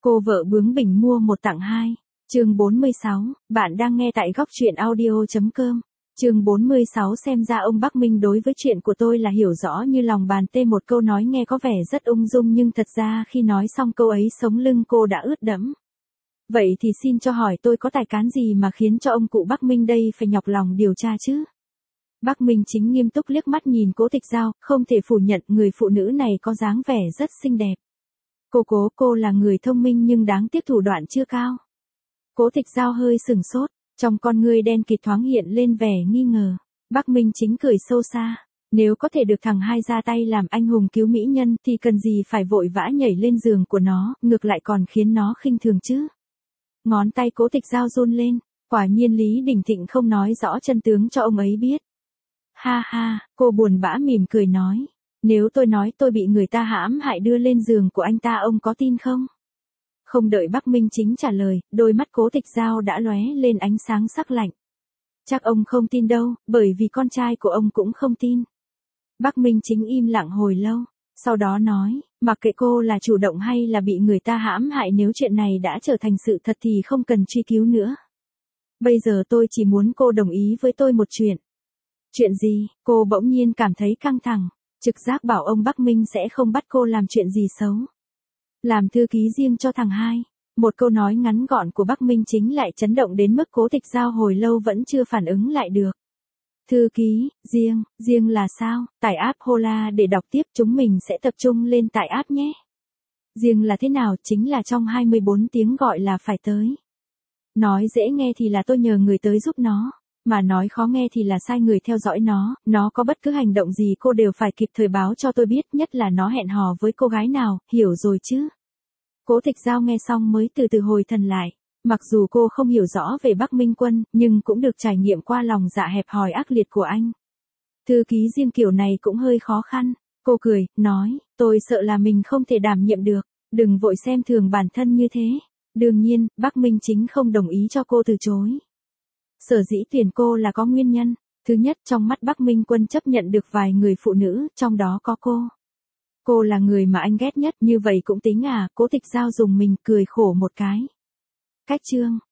Cô vợ bướng bỉnh mua một tặng hai. Chương 46, bạn đang nghe tại góc truyện audio.com. Chương 46 xem ra ông Bắc Minh đối với chuyện của tôi là hiểu rõ như lòng bàn tay, một câu nói nghe có vẻ rất ung dung nhưng thật ra khi nói xong câu ấy sống lưng cô đã ướt đẫm. Vậy thì xin cho hỏi tôi có tài cán gì mà khiến cho ông cụ Bắc Minh đây phải nhọc lòng điều tra chứ? Bắc Minh Chính nghiêm túc liếc mắt nhìn Cố Tịch Giao, không thể phủ nhận người phụ nữ này có dáng vẻ rất xinh đẹp. Cô là người thông minh nhưng đáng tiếc thủ đoạn chưa cao. Cố Tịch Giao hơi sừng sốt, trong con ngươi đen kịt thoáng hiện lên vẻ nghi ngờ. Bắc Minh Chính cười sâu xa, nếu có thể được thằng hai ra tay làm anh hùng cứu mỹ nhân thì cần gì phải vội vã nhảy lên giường của nó, ngược lại còn khiến nó khinh thường chứ. Ngón tay Cố Tịch Giao run lên, quả nhiên Lý Đình Thịnh không nói rõ chân tướng cho ông ấy biết. Ha ha, cô buồn bã mỉm cười nói, nếu tôi nói tôi bị người ta hãm hại đưa lên giường của anh ta ông có tin không? Không đợi Bắc Minh Chính trả lời, đôi mắt Cố Tịch Giao đã lóe lên ánh sáng sắc lạnh. Chắc ông không tin đâu, bởi vì con trai của ông cũng không tin. Bắc Minh Chính im lặng hồi lâu, sau đó nói, mặc kệ cô là chủ động hay là bị người ta hãm hại, nếu chuyện này đã trở thành sự thật thì không cần truy cứu nữa. Bây giờ tôi chỉ muốn cô đồng ý với tôi một chuyện. Chuyện gì? Cô bỗng nhiên cảm thấy căng thẳng, trực giác bảo ông Bắc Minh sẽ không bắt cô làm chuyện gì xấu. Làm thư ký riêng cho thằng hai. Một câu nói ngắn gọn của Bắc Minh Chính lại chấn động đến mức Cố Tịch Giao hồi lâu vẫn chưa phản ứng lại được. Thư ký, riêng là sao? Tải app Hola để đọc tiếp, chúng mình sẽ tập trung lên tải app nhé. Riêng là thế nào? Chính là trong 24 tiếng gọi là phải tới. Nói dễ nghe thì là tôi nhờ người tới giúp nó, mà nói khó nghe thì là sai người theo dõi nó có bất cứ hành động gì cô đều phải kịp thời báo cho tôi biết, nhất là nó hẹn hò với cô gái nào, hiểu rồi chứ? Cố Tịch Giao nghe xong mới từ từ hồi thần lại, mặc dù cô không hiểu rõ về Bắc Minh Quân, nhưng cũng được trải nghiệm qua lòng dạ hẹp hòi ác liệt của anh. Thư ký riêng kiểu này cũng hơi khó khăn, cô cười, nói, tôi sợ là mình không thể đảm nhiệm được, đừng vội xem thường bản thân như thế. Đương nhiên, Bắc Minh Chính không đồng ý cho cô từ chối. Sở dĩ tuyển cô là có nguyên nhân. Thứ nhất, trong mắt Bắc Minh Quân chấp nhận được vài người phụ nữ, trong đó có cô. Cô là người mà anh ghét nhất, như vậy cũng tính à? Cố Tịch Giao dùng mình cười khổ một cái. Cách chương,